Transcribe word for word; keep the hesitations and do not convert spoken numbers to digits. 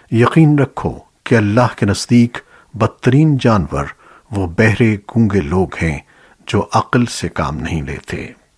यकीन रखो कि अल्लाह के नज़दीक बदतरीन जानवर वो बहरे गूंगे लोग हैं जो अक्ल से काम नहीं लेते।